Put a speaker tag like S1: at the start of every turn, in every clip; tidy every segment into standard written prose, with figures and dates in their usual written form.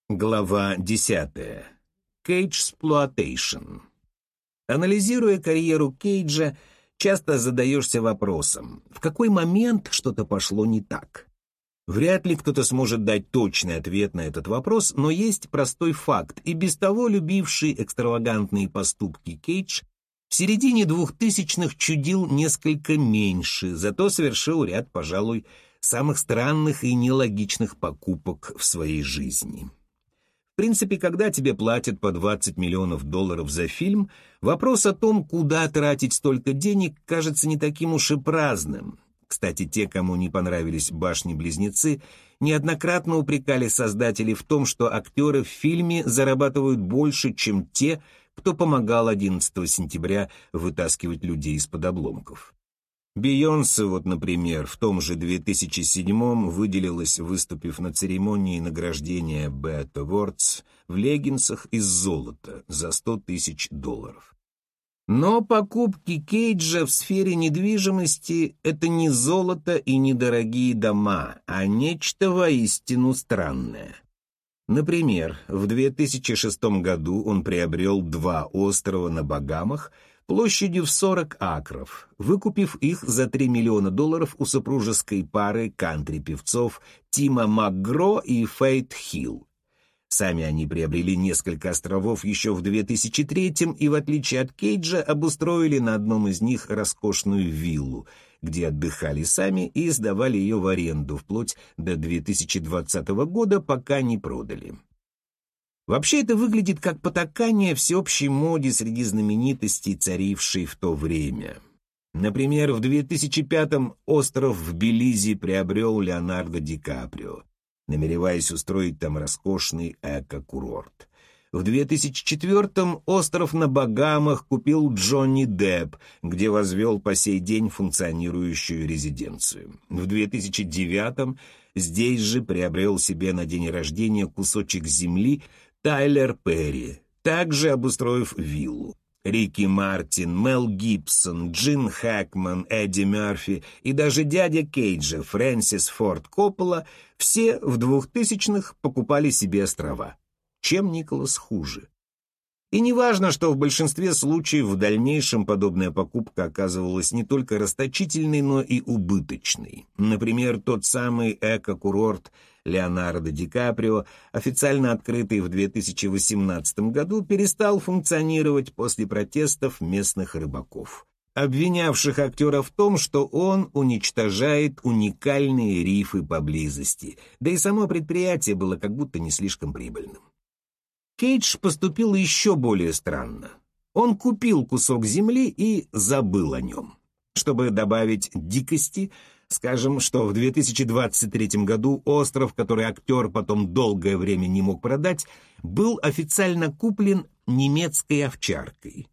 S1: Глава 10. Кейджсплуатейшн. Анализируя карьеру Кейджа, часто задаешься вопросом, в какой момент что-то пошло не так. Вряд ли кто-то сможет дать точный ответ на этот вопрос, но есть простой факт, и без того любивший экстравагантные поступки Кейдж в середине 2000-х чудил несколько меньше, зато совершил ряд, пожалуй, самых странных и нелогичных покупок в своей жизни. В принципе, когда тебе платят по $20 миллионов за фильм, вопрос о том, куда тратить столько денег, кажется не таким уж и праздным. Кстати, те, кому не понравились «Башни-близнецы», неоднократно упрекали создателей в том, что актеры в фильме зарабатывают больше, чем те, кто помогал 11 сентября вытаскивать людей из-под обломков. Бейонсе, например, в том же 2007-м выделилась, выступив на церемонии награждения BET Awards в леггинсах из золота за $100 тысяч. Но покупки Кейджа в сфере недвижимости — это не золото и не дорогие дома, а нечто воистину странное. Например, в 2006 году он приобрел 2 острова на Багамах площадью в 40 акров, выкупив их за $3 миллиона у супружеской пары кантри-певцов Тима МакГро и Фейт Хилл. Сами они приобрели несколько островов еще в 2003-м и, в отличие от Кейджа, обустроили на одном из них роскошную виллу, где отдыхали сами и сдавали ее в аренду вплоть до 2020 года, пока не продали. Вообще это выглядит как потакание всеобщей моде среди знаменитостей, царившей в то время. Например, в 2005-м остров в Белизе приобрел Леонардо Ди Каприо, намереваясь устроить там роскошный эко-курорт. В 2004-м остров на Багамах купил Джонни Депп, где возвел по сей день функционирующую резиденцию. В 2009-м здесь же приобрел себе на день рождения кусочек земли Тайлер Перри, также обустроив виллу. Рики Мартин, Мел Гибсон, Джин Хэкман, Эдди Мерфи и даже дядя Кейджа Фрэнсис Форд Коппола все в 2000-х покупали себе острова. Чем Николас хуже? И не важно, что в большинстве случаев в дальнейшем подобная покупка оказывалась не только расточительной, но и убыточной. Например, тот самый эко-курорт Леонардо Ди Каприо, официально открытый в 2018 году, перестал функционировать после протестов местных рыбаков, обвинявших актера в том, что он уничтожает уникальные рифы поблизости, да и само предприятие было как будто не слишком прибыльным. Кейдж поступил еще более странно. Он купил кусок земли и забыл о нем. Чтобы добавить дикости, скажем, что в 2023 году остров, который актер потом долгое время не мог продать, был официально куплен немецкой овчаркой.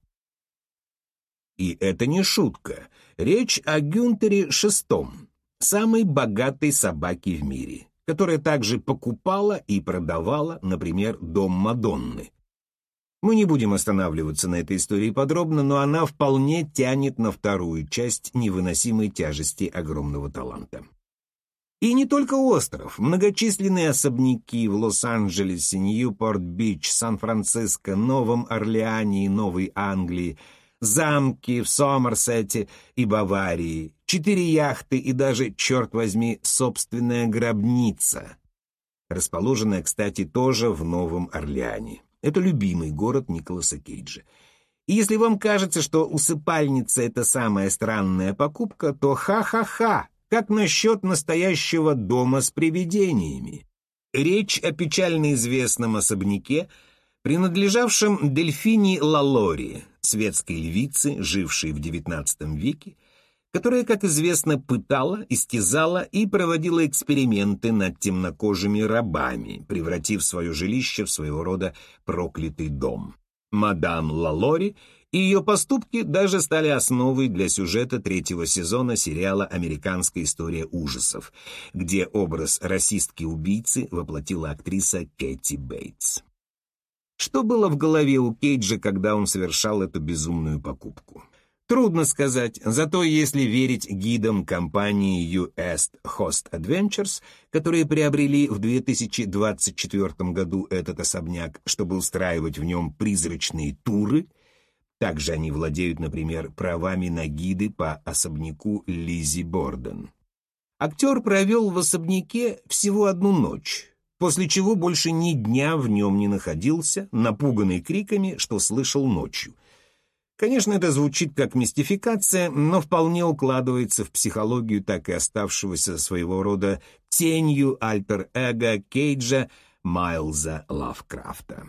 S1: И это не шутка. Речь о Гюнтере VI, самой богатой собаке в мире, которая также покупала и продавала, например, дом Мадонны. Мы не будем останавливаться на этой истории подробно, но она вполне тянет на вторую часть невыносимой тяжести огромного таланта. И не только остров, многочисленные особняки в Лос-Анджелесе, Ньюпорт-Бич, Сан-Франциско, Новом Орлеане и Новой Англии, замки в Сомерсете и Баварии, 4 яхты и даже, черт возьми, собственная гробница, расположенная, кстати, тоже в Новом Орлеане. Это любимый город Николаса Кейджа. И если вам кажется, что усыпальница — это самая странная покупка, то ха-ха-ха, как насчет настоящего дома с привидениями? Речь о печально известном особняке, принадлежавшем Дельфине Лалори, светской львице, жившей в XIX веке, которая, как известно, пытала, истязала и проводила эксперименты над темнокожими рабами, превратив свое жилище в своего рода проклятый дом. Мадам Лалори и ее поступки даже стали основой для сюжета 3-го сезона сериала «Американская история ужасов», где образ расистки-убийцы воплотила актриса Кэти Бейтс. Что было в голове у Кейджа, когда он совершал эту безумную покупку? Трудно сказать, зато если верить гидам компании US Host Adventures, которые приобрели в 2024 году этот особняк, чтобы устраивать в нем призрачные туры, также они владеют, например, правами на гиды по особняку Лиззи Борден. Актер провел в особняке всего одну ночь, после чего больше ни дня в нем не находился, напуганный криками, что слышал ночью. Конечно, это звучит как мистификация, но вполне укладывается в психологию так и оставшегося своего рода тенью альтер-эго Кейджа Майлза Лавкрафта.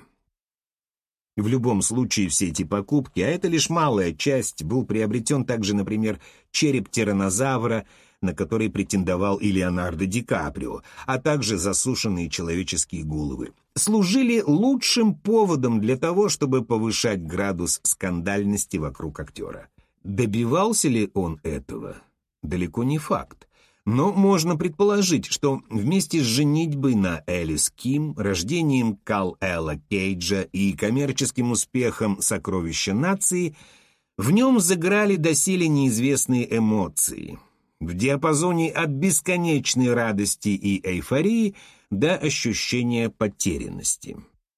S1: В любом случае все эти покупки, а это лишь малая часть, был приобретен также, например, череп тираннозавра, на который претендовал и Леонардо Ди Каприо, а также засушенные человеческие головы, служили лучшим поводом для того, чтобы повышать градус скандальности вокруг актера. Добивался ли он этого? Далеко не факт. Но можно предположить, что вместе с женитьбой на Элис Ким, рождением Кал-Эла Кейджа и коммерческим успехом «Сокровища нации» в нем заграли доселе неизвестные эмоции – в диапазоне от бесконечной радости и эйфории до ощущения потерянности.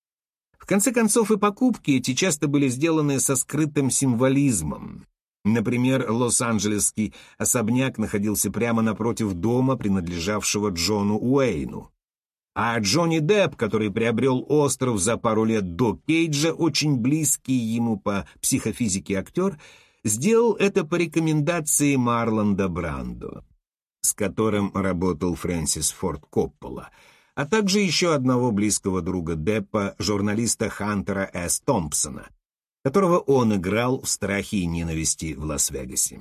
S1: В конце концов, и покупки эти часто были сделаны со скрытым символизмом. Например, лос-анджелесский особняк находился прямо напротив дома, принадлежавшего Джону Уэйну. А Джонни Депп, который приобрел остров за пару лет до Кейджа, очень близкий ему по психофизике актер, сделал это по рекомендации Марлонда Брандо, с которым работал Фрэнсис Форд Коппола, а также еще одного близкого друга Деппа, журналиста Хантера С. Томпсона, которого он играл в «Страхе и ненависти» в Лас-Вегасе.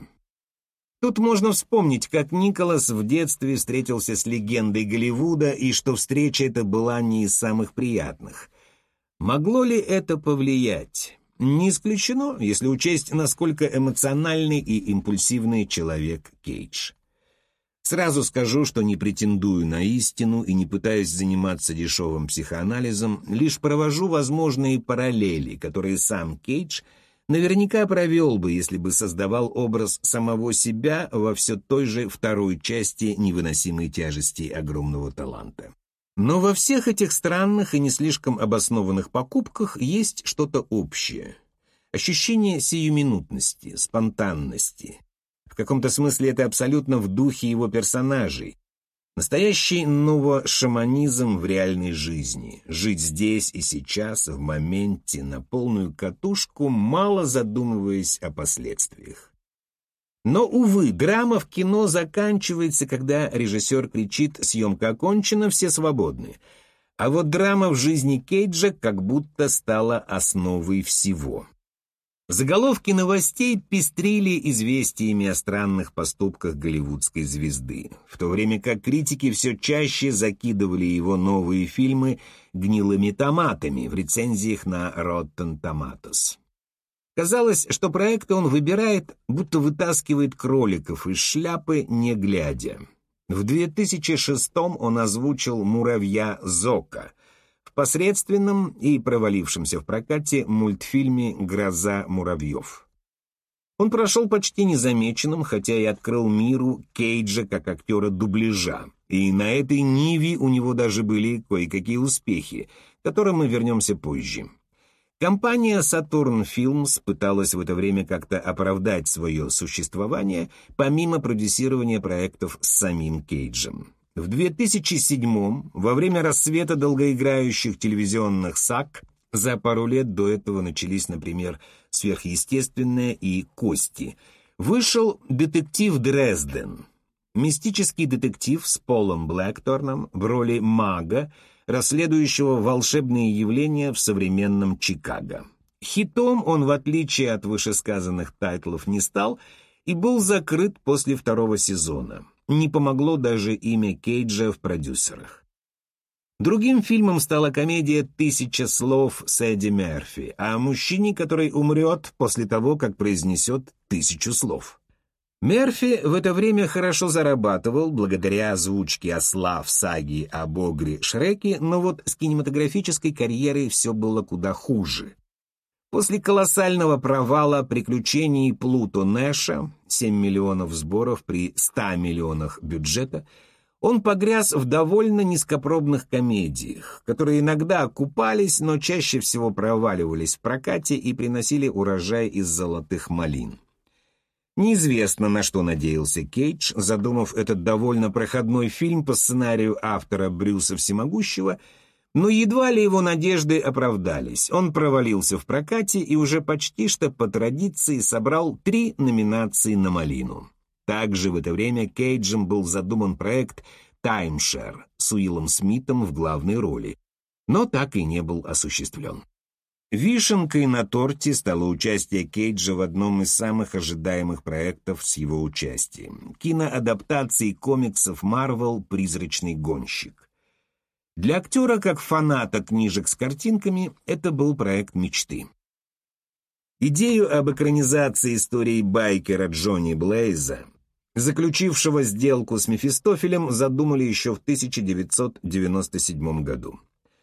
S1: Тут можно вспомнить, как Николас в детстве встретился с легендой Голливуда и что встреча эта была не из самых приятных. Могло ли это повлиять? Не исключено, если учесть, насколько эмоциональный и импульсивный человек Кейдж. Сразу скажу, что не претендую на истину и не пытаюсь заниматься дешевым психоанализом, лишь провожу возможные параллели, которые сам Кейдж наверняка провел бы, если бы создавал образ самого себя во все той же второй части невыносимой тяжести огромного таланта. Но во всех этих странных и не слишком обоснованных покупках есть что-то общее. Ощущение сиюминутности, спонтанности. В каком-то смысле это абсолютно в духе его персонажей. Настоящий новошаманизм в реальной жизни. Жить здесь и сейчас, в моменте, на полную катушку, мало задумываясь о последствиях. Но, увы, драма в кино заканчивается, когда режиссер кричит «съемка окончена, все свободны». А вот драма в жизни Кейджа как будто стала основой всего. Заголовки новостей пестрили известиями о странных поступках голливудской звезды, в то время как критики все чаще закидывали его новые фильмы гнилыми томатами в рецензиях на Rotten Tomatoes. Казалось, что проекты он выбирает, будто вытаскивает кроликов из шляпы, не глядя. В 2006-м он озвучил муравья Зока в посредственном и провалившемся в прокате мультфильме «Гроза муравьев». Он прошел почти незамеченным, хотя и открыл миру Кейджа как актера дубляжа, и на этой ниве у него даже были кое-какие успехи, к которым мы вернемся позже. Компания Saturn Films пыталась в это время как-то оправдать свое существование, помимо продюсирования проектов с самим Кейджем. В 2007-м, во время расцвета долгоиграющих телевизионных саг, за пару лет до этого начались, например, «Сверхъестественное» и «Кости», вышел «Детектив Дрезден», мистический детектив с Полом Блэкторном в роли мага, расследующего волшебные явления в современном Чикаго. Хитом он, в отличие от вышесказанных тайтлов, не стал и был закрыт после второго сезона. Не помогло даже имя Кейджа в продюсерах. Другим фильмом стала комедия «1000 слов» с Эдди Мерфи о мужчине, который умрет после того, как произнесет 1000 слов. Мерфи в это время хорошо зарабатывал благодаря озвучке осла в саге об огре Шреке, но вот с кинематографической карьерой все было куда хуже. После колоссального провала «Приключений Плуто Нэша» 7 миллионов сборов при 100 миллионах бюджета, он погряз в довольно низкопробных комедиях, которые иногда окупались, но чаще всего проваливались в прокате и приносили урожай из золотых малин. Неизвестно, на что надеялся Кейдж, задумав этот довольно проходной фильм по сценарию автора Брюса Всемогущего, но едва ли его надежды оправдались. Он провалился в прокате и уже почти что по традиции собрал 3 номинации на малину. Также в это время Кейджем был задуман проект «Таймшер» с Уиллом Смитом в главной роли, но так и не был осуществлен. Вишенкой на торте стало участие Кейджа в одном из самых ожидаемых проектов с его участием — киноадаптации комиксов Marvel «Призрачный гонщик». Для актера, как фаната книжек с картинками, это был проект мечты. Идею об экранизации истории байкера Джонни Блейза, заключившего сделку с Мефистофелем, задумали еще в 1997 году.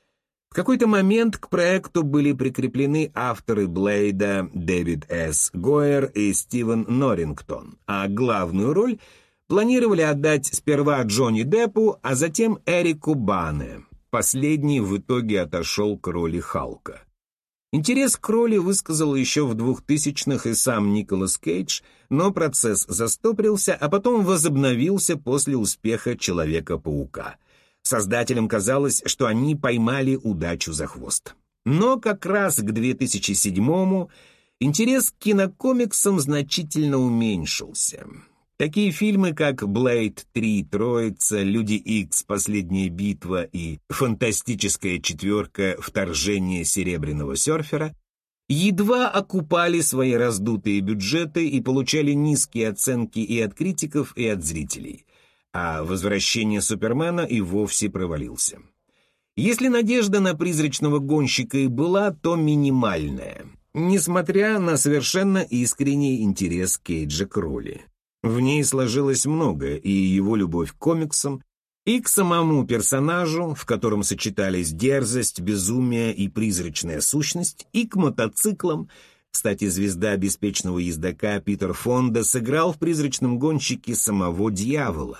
S1: В какой-то момент к проекту были прикреплены авторы Блейда Дэвид С. Гойер и Стивен Норрингтон, а главную роль планировали отдать сперва Джонни Деппу, а затем Эрику Бане. Последний в итоге отошел к роли Халка. Интерес к роли высказал еще в 2000-х и сам Николас Кейдж, но процесс застопорился, а потом возобновился после успеха «Человека-паука». Создателям казалось, что они поймали удачу за хвост. Но как раз к 2007-му интерес к кинокомиксам значительно уменьшился. Такие фильмы, как «Блейд 3. Троица», «Люди Икс. Последняя битва» и «Фантастическая четверка. Вторжение серебряного серфера» едва окупали свои раздутые бюджеты и получали низкие оценки и от критиков, и от зрителей. А «Возвращение Супермена» и вовсе провалился. Если надежда на «Призрачного гонщика» и была, то минимальная, несмотря на совершенно искренний интерес Кейджа к роли. В ней сложилось многое, и его любовь к комиксам, и к самому персонажу, в котором сочетались дерзость, безумие и призрачная сущность, и к мотоциклам. Кстати, звезда беспечного ездока Питер Фонда сыграл в «Призрачном гонщике» самого дьявола,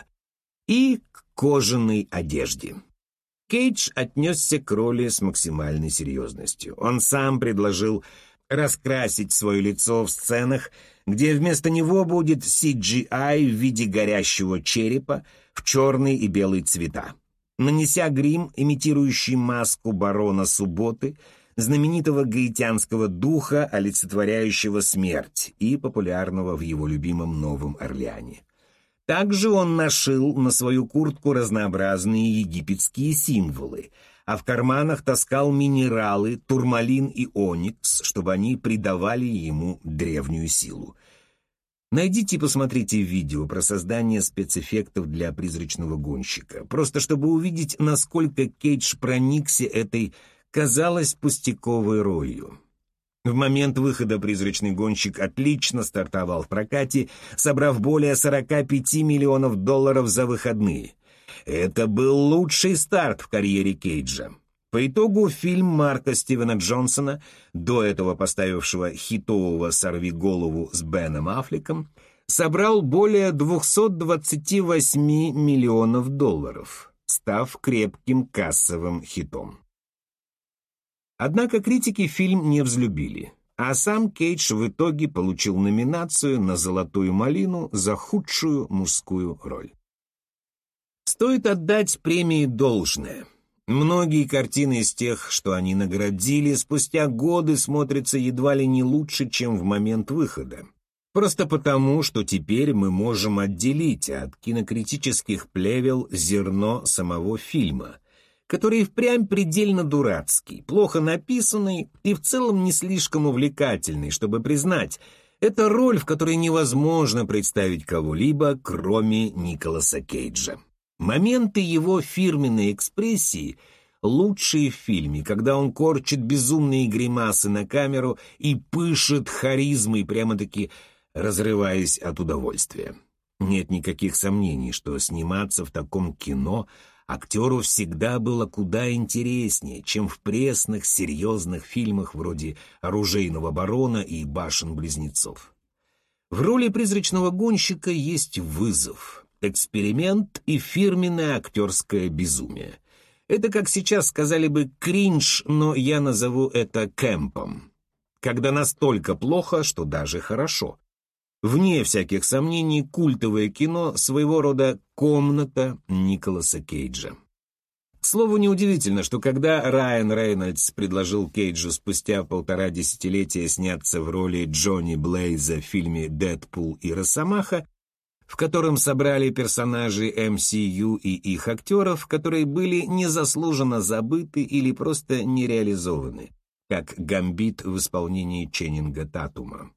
S1: и к кожаной одежде. Кейдж отнесся к роли с максимальной серьезностью. Он сам предложил раскрасить свое лицо в сценах, где вместо него будет CGI в виде горящего черепа в черный и белый цвета. Нанеся грим, имитирующий маску барона Субботы, знаменитого гаитянского духа, олицетворяющего смерть и популярного в его любимом Новом Орлеане. Также он нашил на свою куртку разнообразные египетские символы, а в карманах таскал минералы, турмалин и оникс, чтобы они придавали ему древнюю силу. Найдите и посмотрите видео про создание спецэффектов для «Призрачного гонщика», просто чтобы увидеть, насколько Кейдж проникся этой, казалось, пустяковой ролью. В момент выхода «Призрачный гонщик» отлично стартовал в прокате, собрав более 45 миллионов долларов за выходные. Это был лучший старт в карьере Кейджа. По итогу фильм Марка Стивена Джонсона, до этого поставившего хитового «Сорвиголову» с Беном Аффлеком, собрал более 228 миллионов долларов, став крепким кассовым хитом. Однако критики фильм не взлюбили, а сам Кейдж в итоге получил номинацию на «Золотую малину» за худшую мужскую роль. Стоит отдать премии должное. Многие картины из тех, что они наградили, спустя годы смотрятся едва ли не лучше, чем в момент выхода. Просто потому, что теперь мы можем отделить от кинокритических плевел зерно самого фильма, который впрямь предельно дурацкий, плохо написанный и в целом не слишком увлекательный, чтобы признать, это роль, в которой невозможно представить кого-либо, кроме Николаса Кейджа. Моменты его фирменной экспрессии лучшие в фильме, когда он корчит безумные гримасы на камеру и пышет харизмой, прямо-таки разрываясь от удовольствия. Нет никаких сомнений, что сниматься в таком кино Актеру всегда было куда интереснее, чем в пресных, серьезных фильмах вроде «Оружейного барона» и «Башен-близнецов». В роли призрачного гонщика есть вызов, эксперимент и фирменное актерское безумие. Это, как сейчас сказали бы, кринж, но я назову это кэмпом. Когда настолько плохо, что даже хорошо. Вне всяких сомнений, культовое кино — своего рода комната Николаса Кейджа. К слову, неудивительно, что когда Райан Рейнольдс предложил Кейджу спустя 1,5 десятилетия сняться в роли Джонни Блейза в фильме «Дэдпул и Росомаха», в котором собрали персонажей MCU и их актеров, которые были незаслуженно забыты или просто не реализованы, как «Гамбит» в исполнении Ченнинга Татума.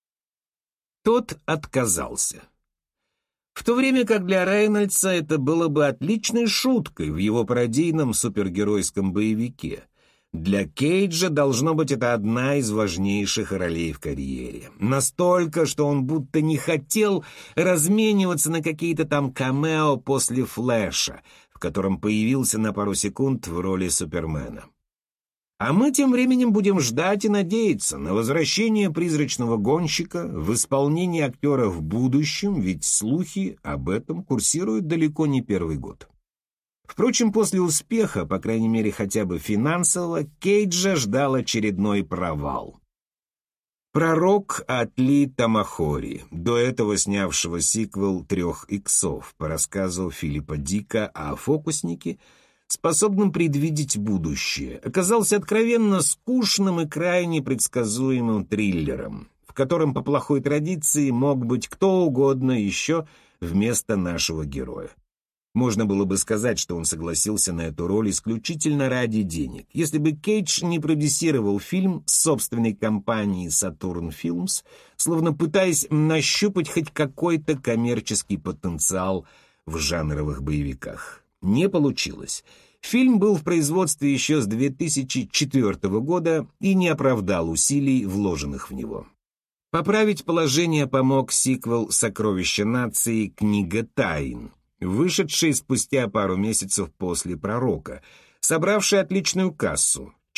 S1: Тот отказался. В то время как для Рейнольдса это было бы отличной шуткой в его пародийном супергеройском боевике. Для Кейджа, должно быть, это одна из важнейших ролей в карьере. Настолько, что он будто не хотел размениваться на какие-то там камео после «Флэша», в котором появился на пару секунд в роли Супермена. А мы тем временем будем ждать и надеяться на возвращение призрачного гонщика в исполнении актера в будущем, ведь слухи об этом курсируют далеко не первый год. Впрочем, после успеха, по крайней мере хотя бы финансового, Кейджа ждал очередной провал. «Пророк» от Ли Тамахори, до этого снявшего сиквел «Трех иксов» по рассказу Филиппа Дика о фокуснике, способным предвидеть будущее, оказался откровенно скучным и крайне предсказуемым триллером, в котором по плохой традиции мог быть кто угодно еще вместо нашего героя. Можно было бы сказать, что он согласился на эту роль исключительно ради денег, если бы Кейдж не продюсировал фильм с собственной компанией Saturn Films, словно пытаясь нащупать хоть какой-то коммерческий потенциал в жанровых боевиках. Не получилось. Фильм был в производстве еще с 2004 года и не оправдал усилий, вложенных в него. Поправить положение помог сиквел «Сокровища нации. Книга тайн», вышедший спустя пару месяцев после «Пророка», собравший отличную кассу —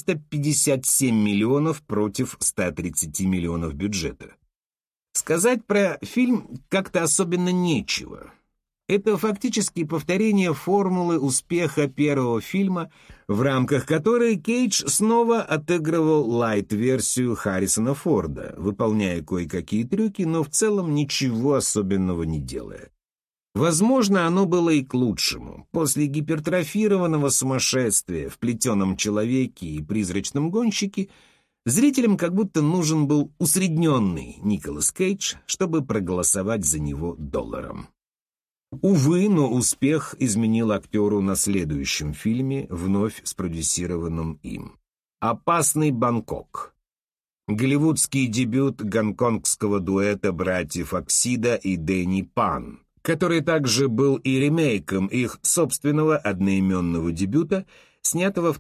S1: 457 миллионов против 130 миллионов бюджета. Сказать про фильм как-то особенно нечего. Это фактически повторение формулы успеха первого фильма, в рамках которой Кейдж снова отыгрывал лайт-версию Харрисона Форда, выполняя кое-какие трюки, но в целом ничего особенного не делая. Возможно, оно было и к лучшему. После гипертрофированного сумасшествия в плетеном человеке и призрачном гонщике зрителям как будто нужен был усредненный Николас Кейдж, чтобы проголосовать за него долларом. Увы, но успех изменил актеру на следующем фильме, вновь спродюсированном им. «Опасный Бангкок». Голливудский дебют гонконгского дуэта братьев Оксида и Дэнни Пан, который также был и ремейком их собственного одноименного дебюта, снятого в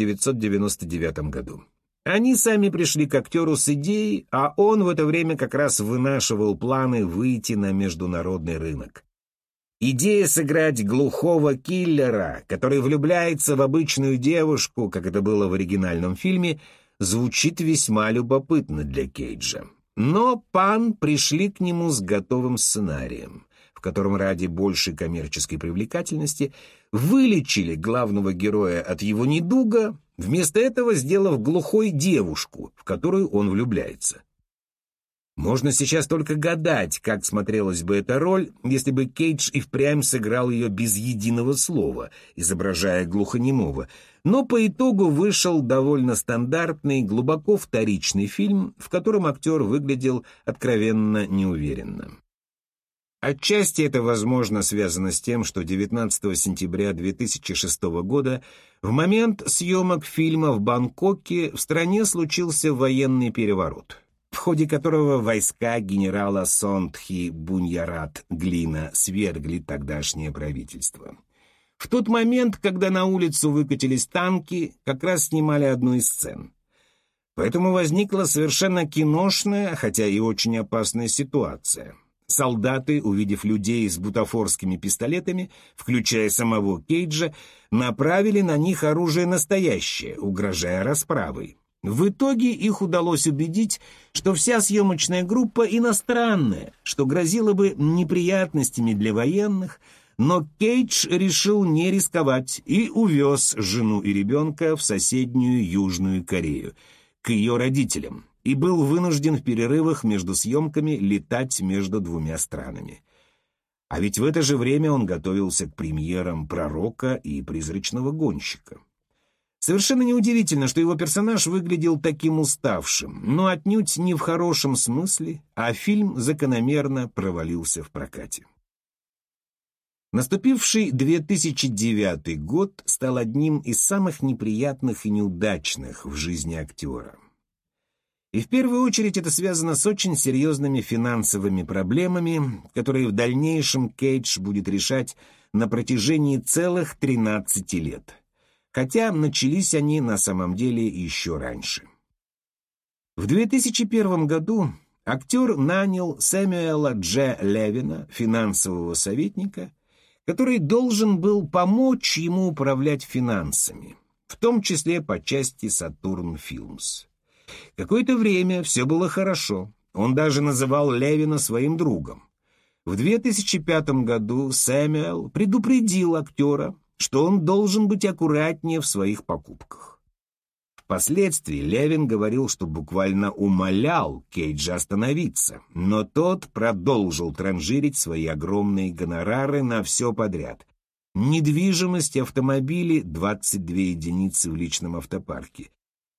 S1: 1999 году. Они сами пришли к актеру с идеей, а он в это время как раз вынашивал планы выйти на международный рынок. Идея сыграть глухого киллера, который влюбляется в обычную девушку, как это было в оригинальном фильме, звучит весьма любопытно для Кейджа. Но Пан пришли к нему с готовым сценарием, в котором ради большей коммерческой привлекательности вылечили главного героя от его недуга, вместо этого сделав глухой девушку, в которую он влюбляется. Можно сейчас только гадать, как смотрелась бы эта роль, если бы Кейдж и впрямь сыграл ее без единого слова, изображая глухонемого, но по итогу вышел довольно стандартный, глубоко вторичный фильм, в котором актер выглядел откровенно неуверенно. Отчасти это, возможно, связано с тем, что 19 сентября 2006 года, в момент съемок фильма в Бангкоке, в стране случился военный переворот, в ходе которого войска генерала Сонтхи Буньярат Глина свергли тогдашнее правительство. В тот момент, когда на улицу выкатились танки, как раз снимали одну из сцен. Поэтому возникла совершенно киношная, хотя и очень опасная ситуация. Солдаты, увидев людей с бутафорскими пистолетами, включая самого Кейджа, направили на них оружие настоящее, угрожая расправой. В итоге их удалось убедить, что вся съемочная группа иностранная, что грозило бы неприятностями для военных, но Кейдж решил не рисковать и увез жену и ребенка в соседнюю Южную Корею, к ее родителям, и был вынужден в перерывах между съемками летать между двумя странами. А ведь в это же время он готовился к премьерам «Пророка» и «Призрачного гонщика». Совершенно неудивительно, что его персонаж выглядел таким уставшим, но отнюдь не в хорошем смысле, а фильм закономерно провалился в прокате. Наступивший 2009 год стал одним из самых неприятных и неудачных в жизни актера. И в первую очередь это связано с очень серьезными финансовыми проблемами, которые в дальнейшем Кейдж будет решать на протяжении целых 13 лет. Хотя начались они на самом деле еще раньше. В 2001 году актер нанял Сэмюэла Дж. Левина, финансового советника, который должен был помочь ему управлять финансами, в том числе по части Saturn Films. Какое-то время все было хорошо, он даже называл Левина своим другом. В 2005 году Сэмюэл предупредил актера, что он должен быть аккуратнее в своих покупках. Впоследствии Левин говорил, что буквально умолял Кейджа остановиться, но тот продолжил транжирить свои огромные гонорары на все подряд. Недвижимость, автомобили, 22 единицы в личном автопарке,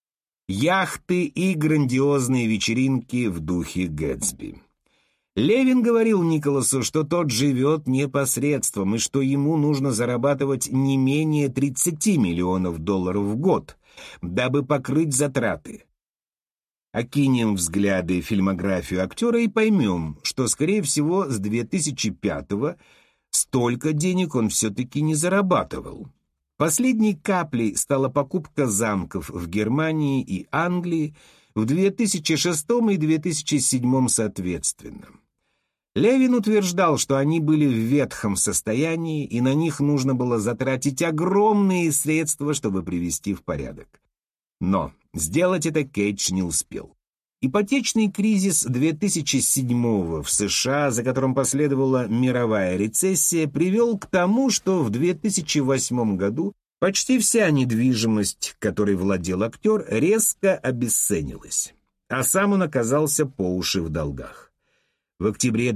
S1: яхты и грандиозные вечеринки в духе Гэтсби. Левин говорил Николасу, что тот живет непосредством и что ему нужно зарабатывать не менее 30 миллионов долларов в год, дабы покрыть затраты. Окинем взгляды фильмографию актера и поймем, что, скорее всего, с 2005-го столько денег он все-таки не зарабатывал. Последней каплей стала покупка замков в Германии и Англии в 2006 и 2007 соответственно. Левин утверждал, что они были в ветхом состоянии, и на них нужно было затратить огромные средства, чтобы привести в порядок. Но сделать это Кейдж не успел. Ипотечный кризис 2007 в США, за которым последовала мировая рецессия, привел к тому, что в 2008 году почти вся недвижимость, которой владел актер, резко обесценилась, а сам он оказался по уши в долгах. В октябре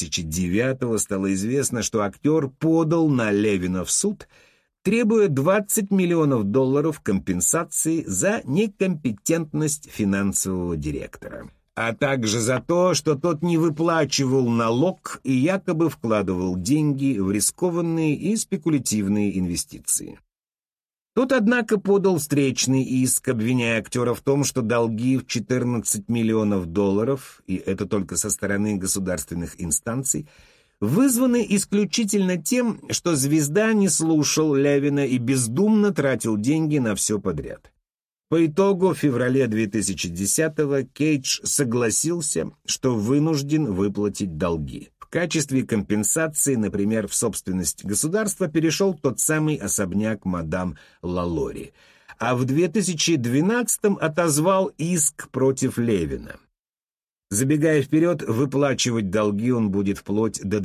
S1: 2009 стало известно, что актер подал на Левина в суд, требуя 20 миллионов долларов компенсации за некомпетентность финансового директора, а также за то, что тот не выплачивал налог и якобы вкладывал деньги в рискованные и спекулятивные инвестиции. Тот, однако, подал встречный иск, обвиняя актера в том, что долги в 14 миллионов долларов, и это только со стороны государственных инстанций, вызваны исключительно тем, что звезда не слушал Левина и бездумно тратил деньги на все подряд. По итогу, в феврале 2010-го Кейдж согласился, что вынужден выплатить долги. В качестве компенсации, например, в собственность государства перешел тот самый особняк мадам Лалори, а в 2012-м отозвал иск против Левина. Забегая вперед, выплачивать долги он будет вплоть до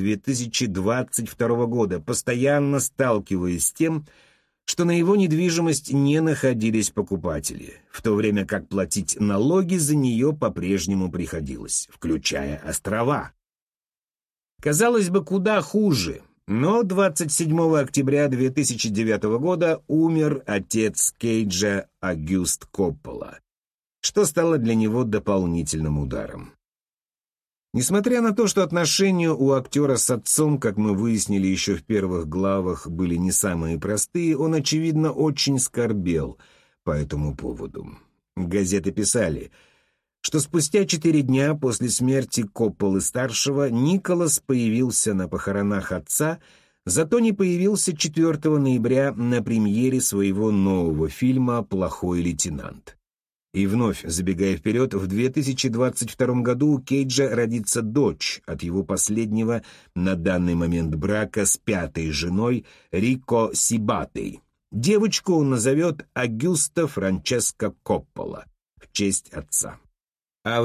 S1: 2022 года, постоянно сталкиваясь с тем, что на его недвижимость не находились покупатели, в то время как платить налоги за нее по-прежнему приходилось, включая острова. Казалось бы, куда хуже, но 27 октября 2009 года умер отец Кейджа Огюст Коппола, что стало для него дополнительным ударом. Несмотря на то, что отношения у актера с отцом, как мы выяснили еще в первых главах, были не самые простые, он, очевидно, очень скорбел по этому поводу. Газеты писали, что спустя 4 дня после смерти Копполы-старшего Николас появился на похоронах отца, зато не появился 4 ноября на премьере своего нового фильма «Плохой лейтенант». И вновь, забегая вперед, в 2022 году у Кейджа родится дочь от его последнего на данный момент брака с пятой женой Рико Сибатой. Девочку он назовет Агюста Франческо Коппола в честь отца. А в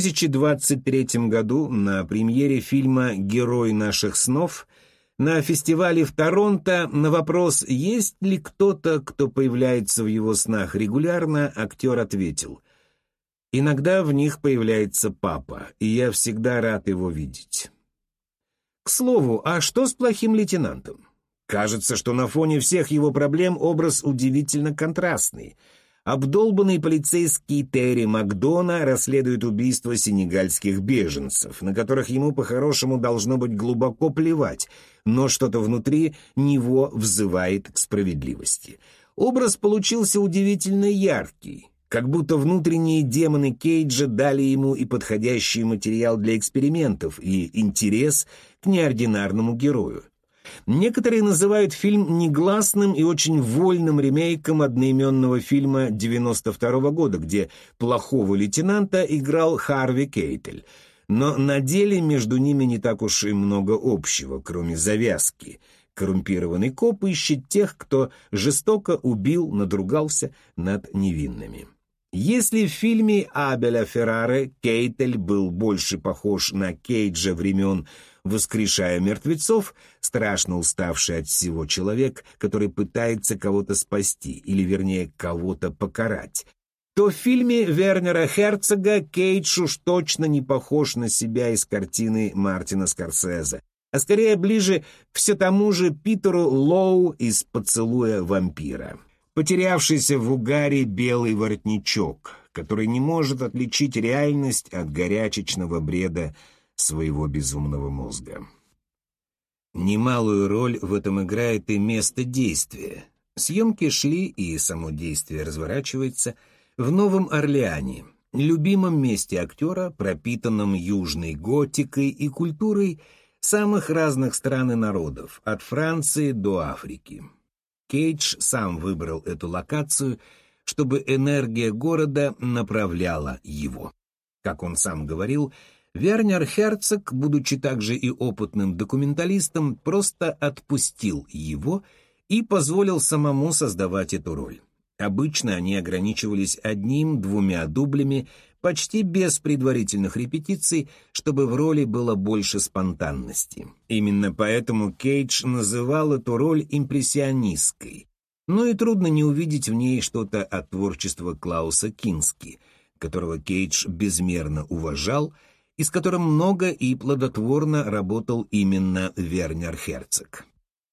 S1: 2023 году на премьере фильма «Герой наших снов» на фестивале в Торонто на вопрос, есть ли кто-то, кто появляется в его снах регулярно, актер ответил: «Иногда в них появляется папа, и я всегда рад его видеть». К слову, а что с плохим лейтенантом? Кажется, что на фоне всех его проблем образ удивительно контрастный. Обдолбанный полицейский Терри Макдона расследует убийство сенегальских беженцев, на которых ему по-хорошему должно быть глубоко плевать, но что-то внутри него взывает к справедливости. Образ получился удивительно яркий, как будто внутренние демоны Кейджа дали ему и подходящий материал для экспериментов, и интерес к неординарному герою. Некоторые называют фильм негласным и очень вольным ремейком одноименного фильма 1992 года, где плохого лейтенанта играл Харви Кейтель. Но на деле между ними не так уж и много общего, кроме завязки. Коррумпированный коп ищет тех, кто жестоко убил, надругался над невинными. Если в фильме Абеля Ферраре Кейтель был больше похож на Кейджа времен «Воскрешая мертвецов», страшно уставший от всего человек, который пытается кого-то спасти, или, вернее, кого-то покарать, то в фильме Вернера Херцога Кейдж уж точно не похож на себя из картины Мартина Скорсезе, а скорее ближе к все тому же Питеру Лоу из «Поцелуя вампира». Потерявшийся в угаре белый воротничок, который не может отличить реальность от горячечного бреда своего безумного мозга. Немалую роль в этом играет и место действия. Съемки шли, и само действие разворачивается в Новом Орлеане, любимом месте актера, пропитанном южной готикой и культурой самых разных стран и народов, от Франции до Африки. Кейдж сам выбрал эту локацию, чтобы энергия города направляла его. Как он сам говорил, Вернер Херцог, будучи также и опытным документалистом, просто отпустил его и позволил самому создавать эту роль. Обычно они ограничивались одним-двумя дублями, почти без предварительных репетиций, чтобы в роли было больше спонтанности. Именно поэтому Кейдж называл эту роль импрессионистской. Но и трудно не увидеть в ней что-то от творчества Клауса Кински, которого Кейдж безмерно уважал, и с которым много и плодотворно работал именно Вернер Херцог.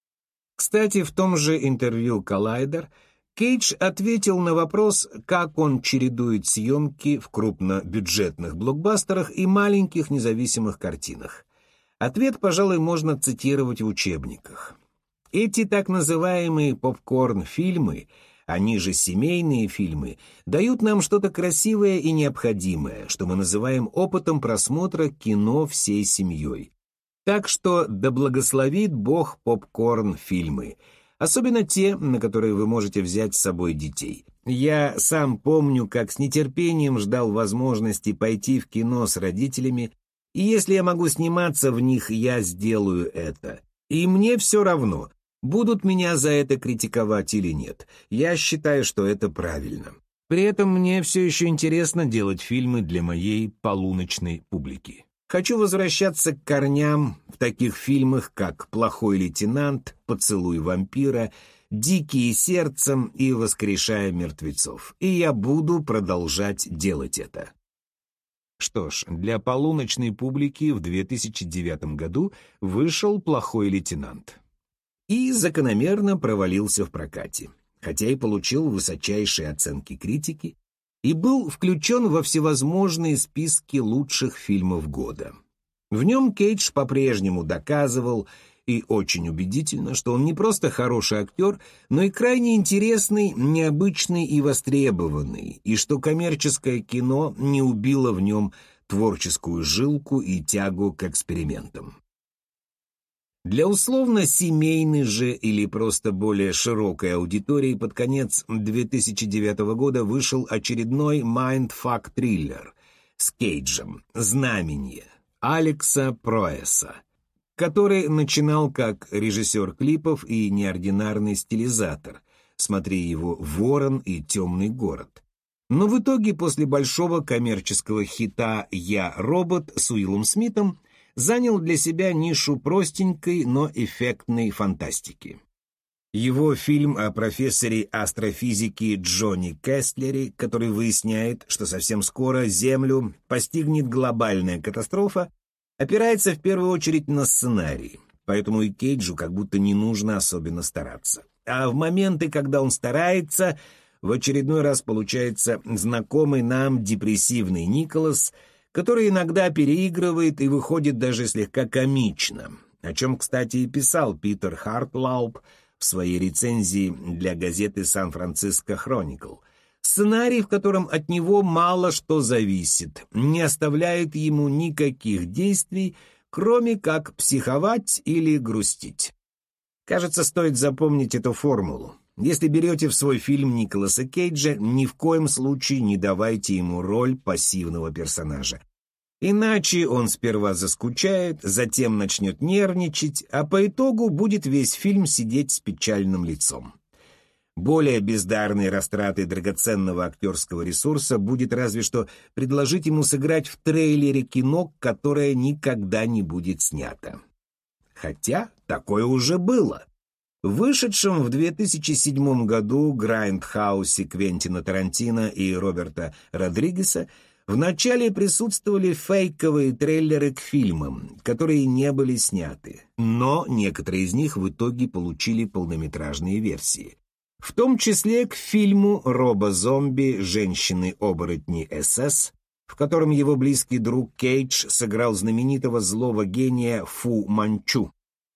S1: Кстати, в том же интервью «Коллайдер» Кейдж ответил на вопрос, как он чередует съемки в крупнобюджетных блокбастерах и маленьких независимых картинах. Ответ, пожалуй, можно цитировать в учебниках. Эти так называемые попкорн-фильмы, они же семейные фильмы, дают нам что-то красивое и необходимое, что мы называем опытом просмотра кино всей семьей. Так что да благословит Бог попкорн-фильмы, особенно те, на которые вы можете взять с собой детей. Я сам помню, как с нетерпением ждал возможности пойти в кино с родителями, и если я могу сниматься в них, я сделаю это. И мне все равно, будут меня за это критиковать или нет. Я считаю, что это правильно. При этом мне все еще интересно делать фильмы для моей полуночной публики. Хочу возвращаться к корням в таких фильмах, как «Плохой лейтенант», «Поцелуй вампира», «Дикие сердцем» и «Воскрешая мертвецов». И я буду продолжать делать это. Что ж, для полуночной публики в 2009 году вышел «Плохой лейтенант». И закономерно провалился в прокате, хотя и получил высочайшие оценки критики, и был включен во всевозможные списки лучших фильмов года. В нем Кейдж по-прежнему доказывал, и очень убедительно, что он не просто хороший актер, но и крайне интересный, необычный и востребованный, и что коммерческое кино не убило в нем творческую жилку и тягу к экспериментам. Для условно-семейной же или просто более широкой аудитории под конец 2009 года вышел очередной майндфак-триллер с Кейджем «Знамение» Алекса Проэса, который начинал как режиссер клипов и неординарный стилизатор, смотри его «Ворон» и «Темный город». Но в итоге после большого коммерческого хита «Я робот» с Уиллом Смитом занял для себя нишу простенькой, но эффектной фантастики. Его фильм о профессоре астрофизики Джонни Кестлере, который выясняет, что совсем скоро Землю постигнет глобальная катастрофа, опирается в первую очередь на сценарий, поэтому и Кейджу как будто не нужно особенно стараться. А в моменты, когда он старается, в очередной раз получается знакомый нам депрессивный Николас, который иногда переигрывает и выходит даже слегка комично, о чем, кстати, и писал Питер Хартлауб в своей рецензии для газеты «Сан-Франциско Хроникл». Сценарий, в котором от него мало что зависит, не оставляет ему никаких действий, кроме как психовать или грустить. Кажется, стоит запомнить эту формулу. Если берете в свой фильм Николаса Кейджа, ни в коем случае не давайте ему роль пассивного персонажа. Иначе он сперва заскучает, затем начнет нервничать, а по итогу будет весь фильм сидеть с печальным лицом. Более бездарной растратой драгоценного актерского ресурса будет разве что предложить ему сыграть в трейлере кино, которое никогда не будет снято. Хотя такое уже было. В вышедшем в 2007 году «Грайндхаусе» Квентина Тарантино и Роберта Родригеса вначале присутствовали фейковые трейлеры к фильмам, которые не были сняты, но некоторые из них в итоге получили полнометражные версии. В том числе к фильму «Робо-зомби. Женщины-оборотни СС», в котором его близкий друг Кейдж сыграл знаменитого злого гения Фу Манчу.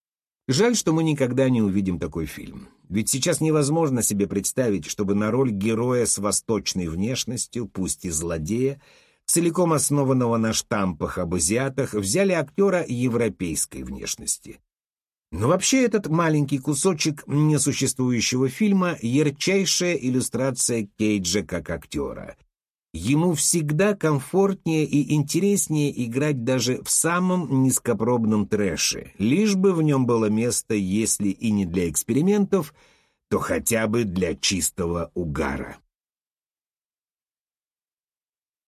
S1: Жаль, что мы никогда не увидим такой фильм. Ведь сейчас невозможно себе представить, чтобы на роль героя с восточной внешностью, пусть и злодея, целиком основанного на штампах об азиатах, взяли актера европейской внешности. Но вообще этот маленький кусочек несуществующего фильма — ярчайшая иллюстрация Кейджа как актера. Ему всегда комфортнее и интереснее играть даже в самом низкопробном трэше, лишь бы в нем было место, если и не для экспериментов, то хотя бы для чистого угара.